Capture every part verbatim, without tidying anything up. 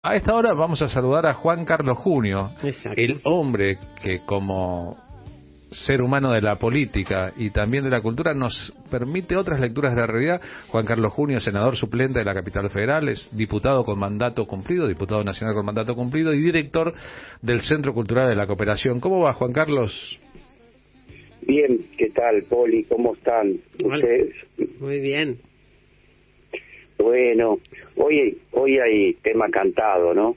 A esta hora vamos a saludar a Juan Carlos Junio, Exacto. el hombre que como ser humano de la política y también de la cultura nos permite otras lecturas de la realidad. Juan Carlos Junio, senador suplente de la Capital Federal, es diputado con mandato cumplido, diputado nacional con mandato cumplido y director del Centro Cultural de la Cooperación. ¿Cómo va, Juan Carlos? Bien, ¿qué tal, Poli? ¿Cómo están ustedes? Muy bien. Bueno, hoy hoy hay tema cantado, ¿no?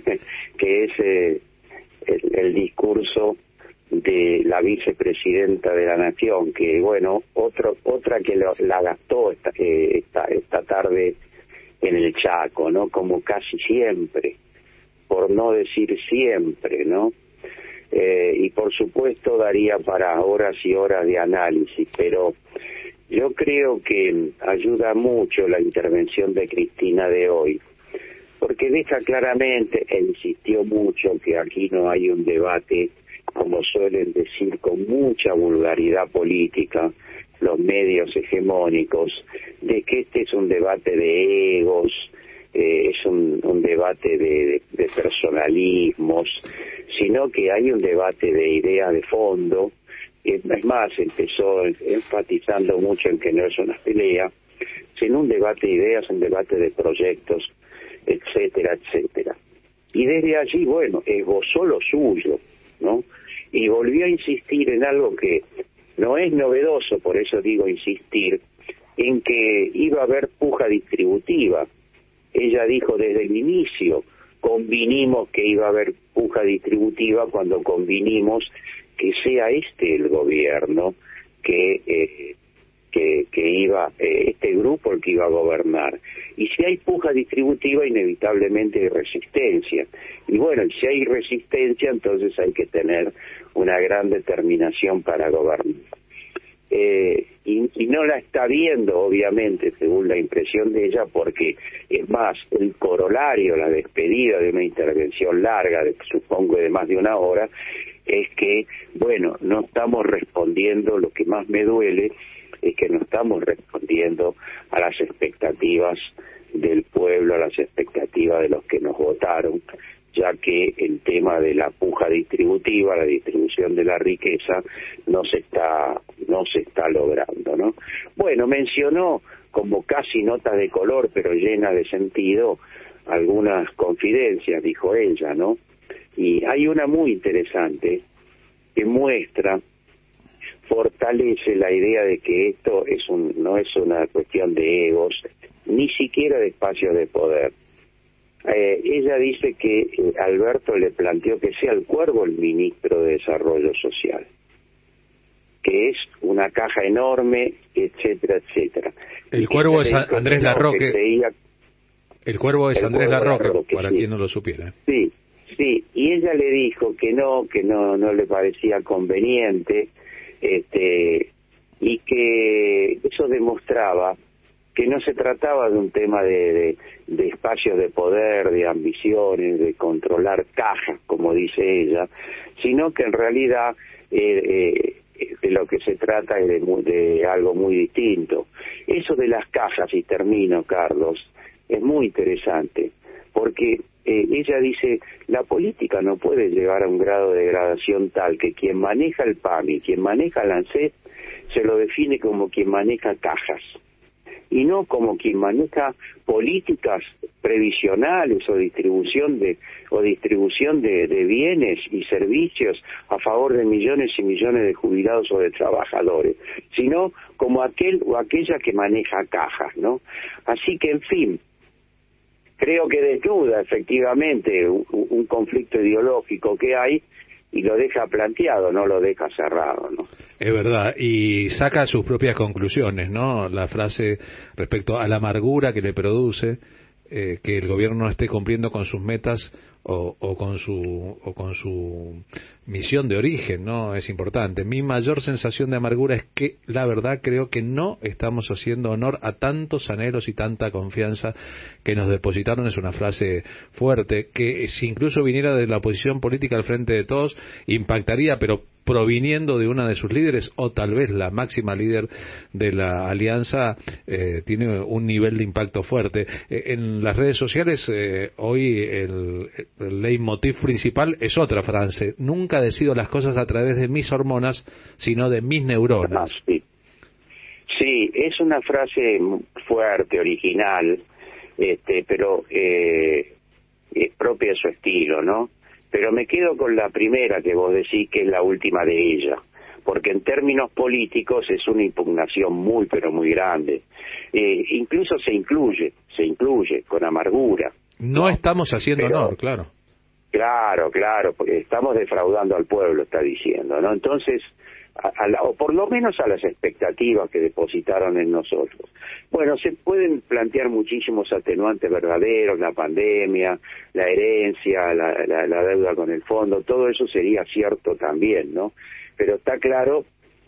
que es eh, el, el discurso de la vicepresidenta de la Nación, que, bueno, otro otra que lo, la gastó esta, eh, esta, esta tarde en el Chaco, ¿no? Como casi siempre, por no decir siempre, ¿no? Eh, y por supuesto daría para horas y horas de análisis, pero yo creo que ayuda mucho la intervención de Cristina de hoy, porque deja claramente, e insistió mucho, que aquí no hay un debate, como suelen decir con mucha vulgaridad política los medios hegemónicos, de que este es un debate de egos, eh, es un, un debate de, de personalismos, sino que hay un debate de ideas de fondo. Es más, empezó enfatizando mucho en que no es una pelea, sino un debate de ideas, un debate de proyectos, etcétera, etcétera. Y desde allí, bueno, esbozó lo suyo, ¿no? Y volvió a insistir en algo que no es novedoso, por eso digo insistir, en que iba a haber puja distributiva. Ella dijo desde el inicio, convinimos que iba a haber puja distributiva cuando convinimos que sea este el gobierno que eh, que, que iba, eh, este grupo el que iba a gobernar. Y si hay puja distributiva, inevitablemente hay resistencia. Y bueno, si hay resistencia, entonces hay que tener una gran determinación para gobernar. Eh, y, y no la está viendo, obviamente, según la impresión de ella, porque es más, el corolario, la despedida de una intervención larga, de, supongo de más de una hora, es que, bueno, no estamos respondiendo, lo que más me duele es que no estamos respondiendo a las expectativas del pueblo, a las expectativas de los que nos votaron, ya que el tema de la puja distributiva, la distribución de la riqueza, no se está, no se está logrando, ¿no? Bueno, mencionó como casi notas de color, pero llena de sentido, algunas confidencias, dijo ella, ¿no? Y hay una muy interesante que muestra, fortalece la idea de que esto es un, no es una cuestión de egos, ni siquiera de espacios de poder. Eh, ella dice que eh, Alberto le planteó que sea el Cuervo el ministro de Desarrollo Social, que es una caja enorme, etcétera, etcétera. El Cuervo es Andrés Larroque. Creía, el Cuervo es el Andrés Larroque, Larroque, para sí. Quien no lo supiera. Sí, sí, y ella le dijo que no, que no, no le parecía conveniente, este, y que eso demostraba que no se trataba de un tema de, de, de espacios de poder, de ambiciones, de controlar cajas, como dice ella, sino que en realidad eh, eh, de lo que se trata es de, de algo muy distinto. Eso de las cajas, y termino, Carlos, es muy interesante, porque eh, ella dice, la política no puede llegar a un grado de degradación tal que quien maneja el P A M y quien maneja el ANSES se lo define como quien maneja cajas, y no como quien maneja políticas previsionales o distribución de o distribución de, de bienes y servicios a favor de millones y millones de jubilados o de trabajadores, sino como aquel o aquella que maneja cajas, ¿no? Así que, en fin, creo que desnuda efectivamente un, un conflicto ideológico que hay y lo deja planteado, no lo deja cerrado, ¿no? Es verdad, y saca sus propias conclusiones, ¿no? La frase respecto a la amargura que le produce eh, que el gobierno no esté cumpliendo con sus metas o, o con su o con su misión de origen, ¿no? Es importante. Mi mayor sensación de amargura es que, la verdad, creo que no estamos haciendo honor a tantos anhelos y tanta confianza que nos depositaron. Es una frase fuerte que, si incluso viniera de la oposición política al frente de todos, impactaría, pero proviniendo de una de sus líderes, o tal vez la máxima líder de la alianza, eh, tiene un nivel de impacto fuerte. Eh, en las redes sociales, eh, hoy el, el leitmotiv principal es otra frase: nunca decido las cosas a través de mis hormonas, sino de mis neuronas. Ah, sí. Sí, es una frase fuerte, original, este, pero eh, es propia de su estilo, ¿no? Pero me quedo con la primera que vos decís, que es la última de ella, porque en términos políticos es una impugnación muy, pero muy grande. Eh, incluso se incluye, se incluye con amargura. No, no estamos haciendo pero, honor, claro. Claro, claro, porque estamos defraudando al pueblo, está diciendo, ¿no? Entonces, a, a la, o por lo menos a las expectativas que depositaron en nosotros. Bueno, se pueden plantear muchísimos atenuantes verdaderos, la pandemia, la herencia, la, la, la deuda con el fondo, todo eso sería cierto también, ¿no? Pero está claro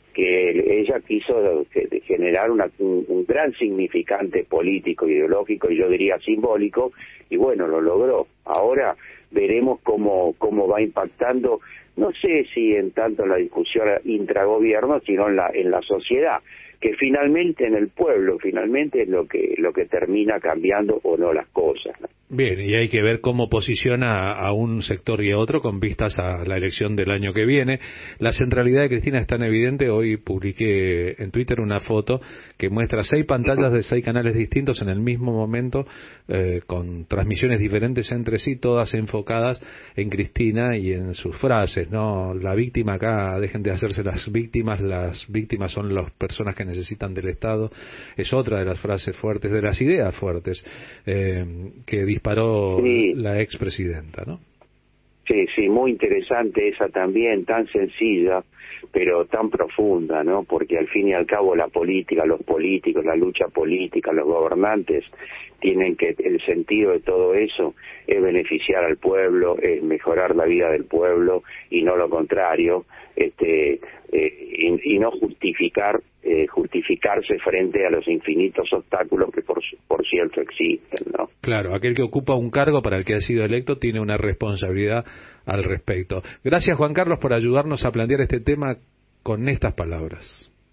que ella quiso generar una, un, un gran significante político, ideológico y yo diría simbólico, y bueno, lo logró. Ahora veremos cómo, cómo va impactando, no sé si en tanto en la discusión intragobierno, sino en la, en la sociedad, que finalmente en el pueblo, finalmente es lo que, lo que termina cambiando o no las cosas, ¿no? Bien, y hay que ver cómo posiciona a un sector y a otro con vistas a la elección del año que viene. La centralidad de Cristina es tan evidente. Hoy publiqué en Twitter una foto que muestra seis pantallas de seis canales distintos en el mismo momento, eh, con transmisiones diferentes entre sí, todas enfocadas en Cristina y en sus frases, ¿no? La víctima acá, dejen de hacerse las víctimas, las víctimas son las personas que necesitan del Estado, es otra de las frases fuertes, de las ideas fuertes, eh, que disparó sí. la expresidenta, ¿no? Sí, sí, muy interesante esa también, tan sencilla, pero tan profunda, ¿no? Porque al fin y al cabo la política, los políticos, la lucha política, los gobernantes tienen que, el sentido de todo eso es beneficiar al pueblo, es mejorar la vida del pueblo y no lo contrario, este, eh, y, y no justificar, eh, justificarse frente a los infinitos obstáculos que por, por cierto existen, ¿no? Claro, aquel que ocupa un cargo para el que ha sido electo tiene una responsabilidad al respecto. Gracias, Juan Carlos, por ayudarnos a plantear este tema con estas palabras.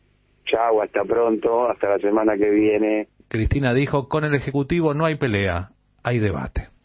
Chao, hasta pronto, hasta la semana que viene. Cristina dijo: con el Ejecutivo no hay pelea, hay debate.